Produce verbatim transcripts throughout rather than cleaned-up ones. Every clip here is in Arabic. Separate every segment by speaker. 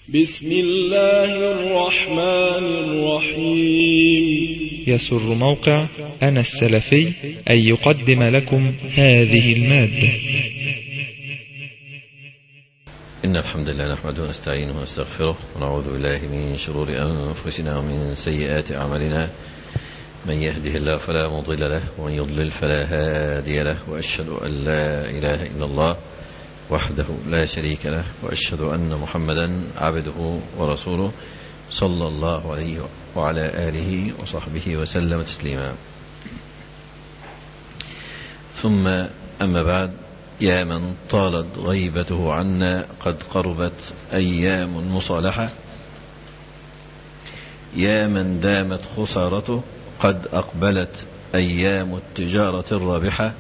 Speaker 1: بسم الله الرحمن الرحيم.
Speaker 2: يسر موقع أنا السلفي أن يقدم لكم هذه المادة.
Speaker 3: إن الحمد لله نحمده ونستعينه ونستغفره ونعوذ بالله من شرور أنفسنا ومن سيئات أعمالنا، من يهده الله فلا مضل له ومن يضلل فلا هادي له، وأشهد أن لا إله إلا الله وحده لا شريك له، وأشهد أن محمدا عبده ورسوله صلى الله عليه وعلى آله وصحبه وسلم تسليما. ثم أما بعد، يا من طالت غيبته عنا قد قربت أيام المصالحة، يا من دامت خسارته قد أقبلت أيام التجارة الرابحة،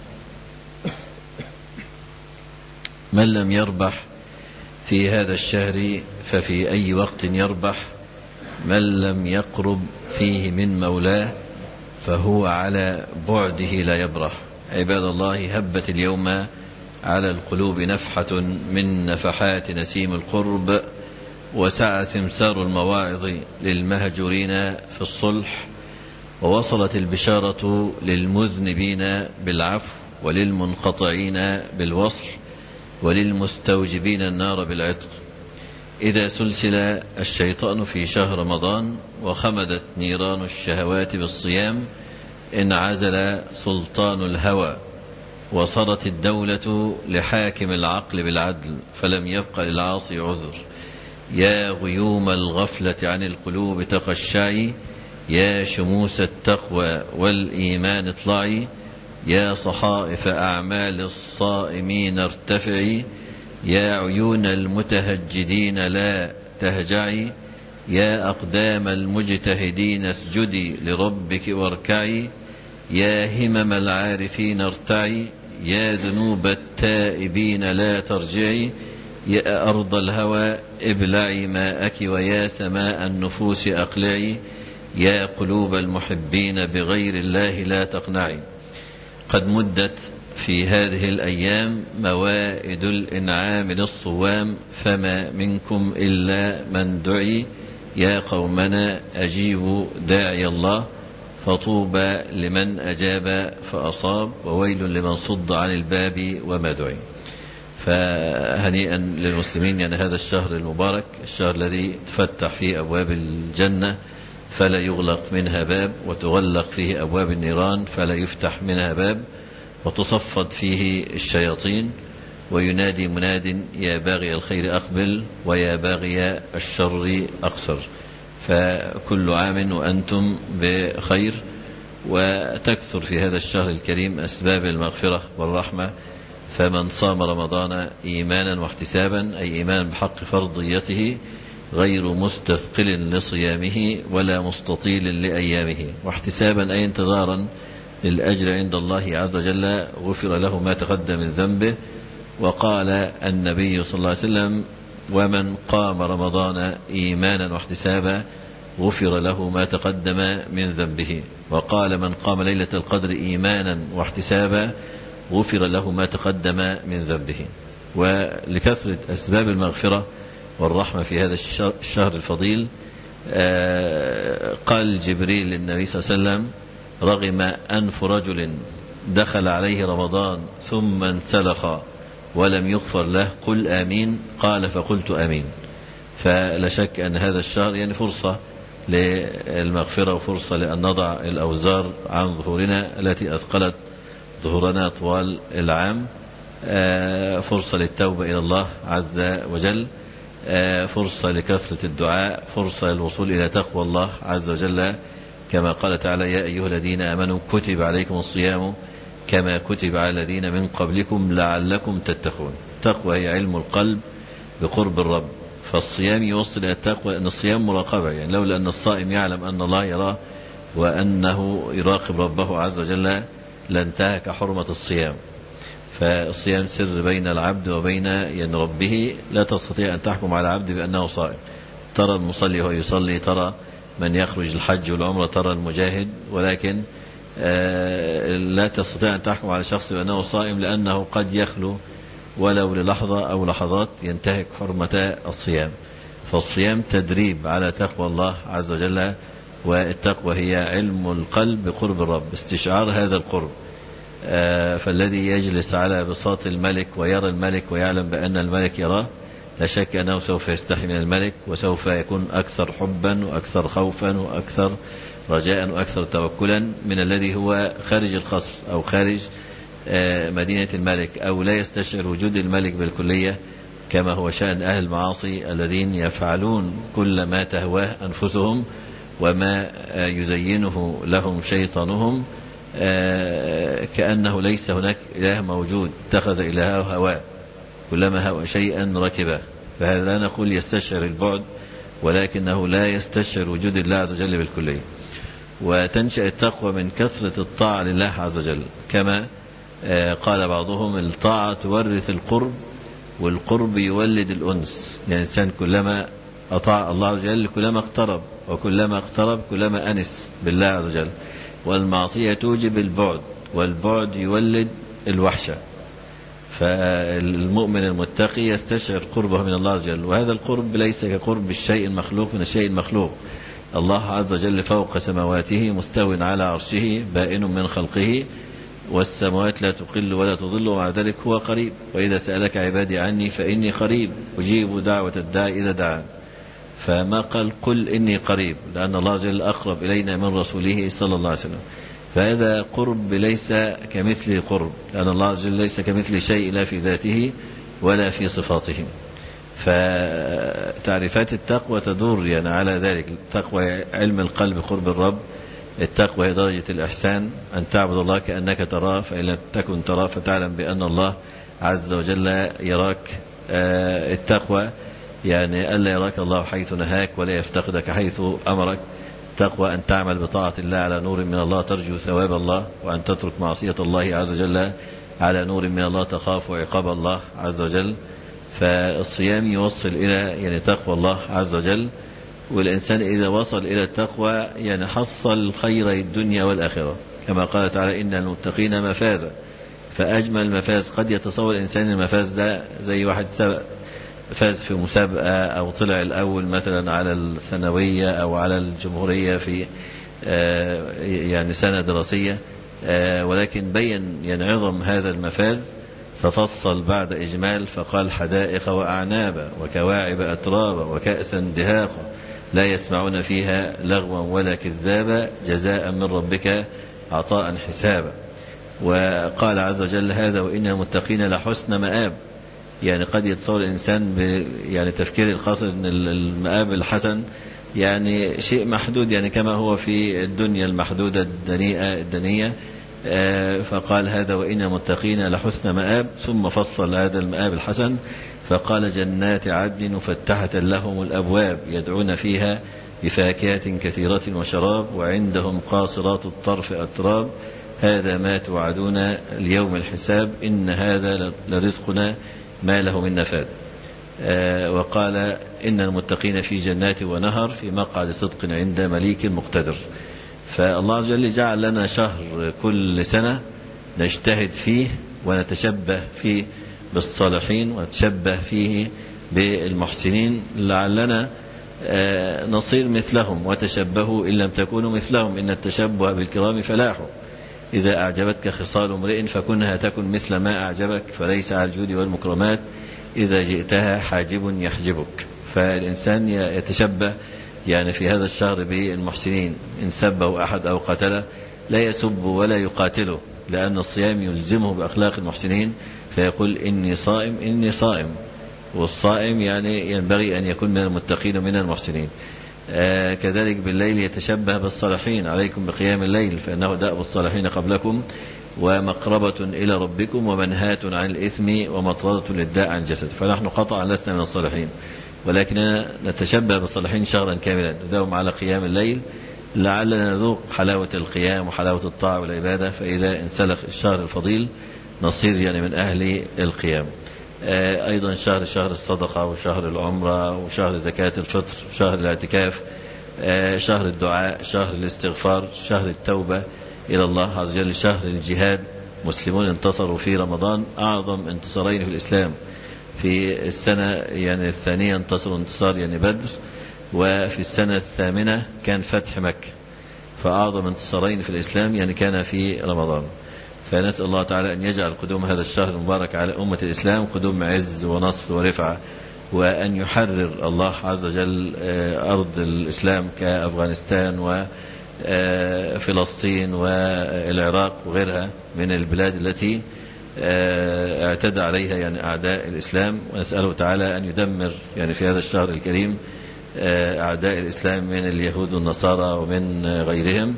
Speaker 3: من لم يربح في هذا الشهر ففي أي وقت يربح، من لم يقرب فيه من مولاه فهو على بعده لا يبرح. عباد الله، هبت اليوم على القلوب نفحة من نفحات نسيم القرب، وسعى سمسار المواعظ للمهجورين في الصلح، ووصلت البشارة للمذنبين بالعفو وللمنقطعين بالوصل وللمستوجبين النار بالعتق. إذا سلسل الشيطان في شهر رمضان وخمدت نيران الشهوات بالصيام، انعزل سلطان الهوى وصارت الدولة لحاكم العقل بالعدل، فلم يبق للعاصي عذر. يا غيوم الغفلة عن القلوب تقشعي، يا شموس التقوى والإيمان اطلعي، يا صحائف أعمال الصائمين ارتفعي، يا عيون المتهجدين لا تهجعي، يا أقدام المجتهدين اسجدي لربك واركعي، يا همم العارفين ارتعي، يا ذنوب التائبين لا ترجعي، يا أرض الهوى ابلعي ماءك، ويا سماء النفوس أقلعي، يا قلوب المحبين بغير الله لا تقنعي. قد مدت في هذه الأيام موائد الإنعام للصوام، فما منكم إلا من دعي، يا قومنا أجيبوا داعي الله، فطوبى لمن أجاب فأصاب، وويل لمن صد عن الباب وما دعي. فهنيئا للمسلمين، يعني هذا الشهر المبارك، الشهر الذي تفتح فيه أبواب الجنة فلا يغلق منها باب، وتغلق فيه أبواب النيران فلا يفتح منها باب، وتصفد فيه الشياطين، وينادي مناد يا باغي الخير أقبل ويا باغي الشر أقصر. فكل عام وأنتم بخير، وتكثر في هذا الشهر الكريم أسباب المغفرة والرحمة. فمن صام رمضان إيمانا واحتسابا، أي إيمانا بحق فرضيته، غير مستثقل لصيامه ولا مستطيل لأيامه، واحتسابا أي انتظارا للأجر عند الله عز وجل، غفر له ما تقدم من ذنبه. وقال النبي صلى الله عليه وسلم: ومن قام رمضان إيمانا واحتسابا غفر له ما تقدم من ذنبه. وقال: من قام ليلة القدر إيمانا واحتسابا غفر له ما تقدم من ذنبه. ولكثرة أسباب المغفرة والرحمة في هذا الشهر الفضيل، قال جبريل للنبي صلى الله عليه وسلم: رغم أنف رجل دخل عليه رمضان ثم انسلخ ولم يغفر له، قل آمين. قال: فقلت آمين. فلا شك أن هذا الشهر يعني فرصة للمغفرة، وفرصة لأن نضع الأوزار عن ظهورنا التي أثقلت ظهورنا طوال العام، فرصة للتوبة إلى الله عز وجل، فرصة لكثرة الدعاء، فرصة للوصول إلى تقوى الله عز وجل، كما قال تعالى: يا أيها الذين آمنوا كتب عليكم الصيام كما كتب على الذين من قبلكم لعلكم تتقون. التقوى هي علم القلب بقرب الرب، فالصيام يوصل إلى التقوى، أن الصيام مراقبة، يعني لولا أن الصائم يعلم أن الله يراه وأنه يراقب ربه عز وجل لانتهك حرمة الصيام. فالصيام سر بين العبد وبين ين ربه، لا تستطيع أن تحكم على عبد بأنه صائم. ترى المصلي وهو يصلي، ترى من يخرج الحج والعمرة، ترى المجاهد، ولكن لا تستطيع أن تحكم على شخص بأنه صائم، لأنه قد يخلو ولو للحظة أو لحظات ينتهك حرمة الصيام. فالصيام تدريب على تقوى الله عز وجل، والتقوى هي علم القلب بقرب الرب، استشعار هذا القرب. فالذي يجلس على بساط الملك ويرى الملك ويعلم بأن الملك يراه، لا شك أنه سوف يستحي من الملك، وسوف يكون أكثر حبا وأكثر خوفا وأكثر رجاء وأكثر توكلا من الذي هو خارج القصر أو خارج مدينة الملك، أو لا يستشعر وجود الملك بالكلية، كما هو شأن أهل المعاصي الذين يفعلون كل ما تهواه أنفسهم وما يزينه لهم شيطانهم، كأنه ليس هناك إله موجود، اتخذ إلهه هواه، كلما هوى شيئا ركبه. فهذا لا نقول يستشعر البعد، ولكنه لا يستشعر وجود الله عز وجل بالكلية. وتنشأ التقوى من كثرة الطاعة لله عز وجل، كما قال بعضهم الطاعة تورث القرب، والقرب يولد الأنس. يعني الإنسان كلما أطاع الله عز وجل كلما اقترب، وكلما اقترب كلما أنس بالله عز وجل. والمعصية توجب البعد، والبعد يولد الوحشة. فالمؤمن المتقي يستشعر قربه من الله عز وجل، وهذا القرب ليس كقرب الشيء المخلوق من الشيء المخلوق. الله عز وجل فوق سماواته مستو على عرشه بائن من خلقه، والسماوات لا تقل ولا تضل، ومع ذلك هو قريب. وإذا سألك عبادي عني فإني قريب أجيب دعوة الداعي إذا دعان. فما قال قل إني قريب، لأن الله عز وجل أقرب إلينا من رسوله صلى الله عليه وسلم. فهذا قرب ليس كمثل قرب، لأن الله عز وجل ليس كمثل شيء لا في ذاته ولا في صفاته. فتعريفات التقوى تدور يعني على ذلك. التقوى علم القلب قرب الرب، التقوى هي درجة الإحسان، أن تعبد الله كأنك تراه، فإن لم تكن تراه فتعلم بأن الله عز وجل يراك. التقوى يعني ألا يراك الله حيث نهاك ولا يفتقدك حيث أمرك. تقوى أن تعمل بطاعة الله على نور من الله ترجو ثواب الله، وأن تترك معصية الله عز وجل على نور من الله تخاف عقاب الله عز وجل. فالصيام يوصل إلى يعني تقوى الله عز وجل. والإنسان إذا وصل إلى التقوى يعني حصل خير الدنيا والآخرة، كما قال تعالى إن المتقين مفازا. فأجمل مفاز قد يتصور الإنسان المفاز ده زي واحد سبق فاز في مسابقة أو طلع الأول مثلا على الثانوية أو على الجمهورية في يعني سنة دراسية، ولكن بين يعني عظم هذا المفاز، ففصل بعد إجمال فقال حدائق وأعنابا وكواعب أترابا وكأسا دهاقا لا يسمعون فيها لغوا ولا كذابا جزاء من ربك عطاء حسابا. وقال عز وجل هذا وإن المتقين لحسن مآب. يعني قد يتصور الإنسان يعني تفكير القاصر أن المآب الحسن يعني شيء محدود، يعني كما هو في الدنيا المحدودة الدنيئة الدنية. فقال هذا وإن المتقين لحسن مآب، ثم فصل هذا المآب الحسن فقال جنات عدن مفتحة لهم الأبواب يدعون فيها بفاكهة كثيرة وشراب وعندهم قاصرات الطرف أتراب هذا ما توعدون اليوم الحساب إن هذا لرزقنا ما له من نفاد. وقال إن المتقين في جنات ونهر في مقعد صدق عند مليك مقتدر. فالله عز وجل جعل لنا شهر كل سنة نجتهد فيه ونتشبه فيه بالصالحين ونتشبه فيه بالمحسنين لعلنا نصير مثلهم، وتشبهوا إن لم تكونوا مثلهم إن التشبه بالكرام فلاح. إذا أعجبتك خصال امرئ فكنها تكن مثل ما أعجبك فليس على الجود والمكرمات إذا جئتها حاجب يحجبك. فالإنسان يتشبه يعني في هذا الشهر بالمحسنين، إن سبه أحد أو قتله لا يسب ولا يقاتله، لأن الصيام يلزمه بأخلاق المحسنين، فيقول إني صائم إني صائم. والصائم يعني ينبغي أن يكون من المتقين من المحسنين. آه كذلك بالليل يتشبه بالصالحين، عليكم بقيام الليل فإنه دأب الصالحين قبلكم ومقربة إلى ربكم ومنهاة عن الإثم ومطردة للداء عن جسد. فنحن قطعا لسنا من الصالحين، ولكننا نتشبه بالصالحين شهرا كاملا نداوم على قيام الليل لعلنا نذوق حلاوة القيام وحلاوة الطاعة والعبادة، فإذا انسلخ الشهر الفضيل نصير يعني من أهل القيام. آه أيضا شهر شهر الصدقة وشهر العمرة وشهر زكاة الفطر وشهر الاعتكاف، آه شهر الدعاء، شهر الاستغفار، شهر التوبة إلى الله عز وجل، شهر الجهاد. مسلمون انتصروا في رمضان أعظم انتصارين في الإسلام، في السنة يعني الثانية انتصر انتصار يعني بدر، وفي السنة الثامنة كان فتح مكة، فأعظم انتصارين في الإسلام يعني كان في رمضان. فنسأل الله تعالى أن يجعل قدوم هذا الشهر المبارك على أمة الإسلام قدوم عز ونصر ورفعة، وأن يحرر الله عز وجل أرض الإسلام كأفغانستان وفلسطين والعراق وغيرها من البلاد التي اعتدى عليها يعني أعداء الإسلام. ونسأله تعالى أن يدمر يعني في هذا الشهر الكريم أعداء الإسلام من اليهود والنصارى ومن غيرهم،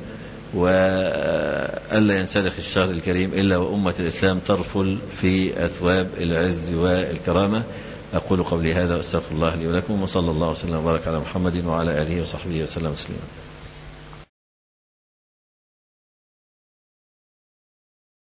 Speaker 3: وألا ينسلخ الشهر الكريم إلا وأمة الإسلام ترفل في أثواب العز والكرامة. أقول قولي هذا وأستغفر الله لي ولكم، وصلى الله وسلم وبارك على محمد وعلى آله وصحبه وسلم تسليما.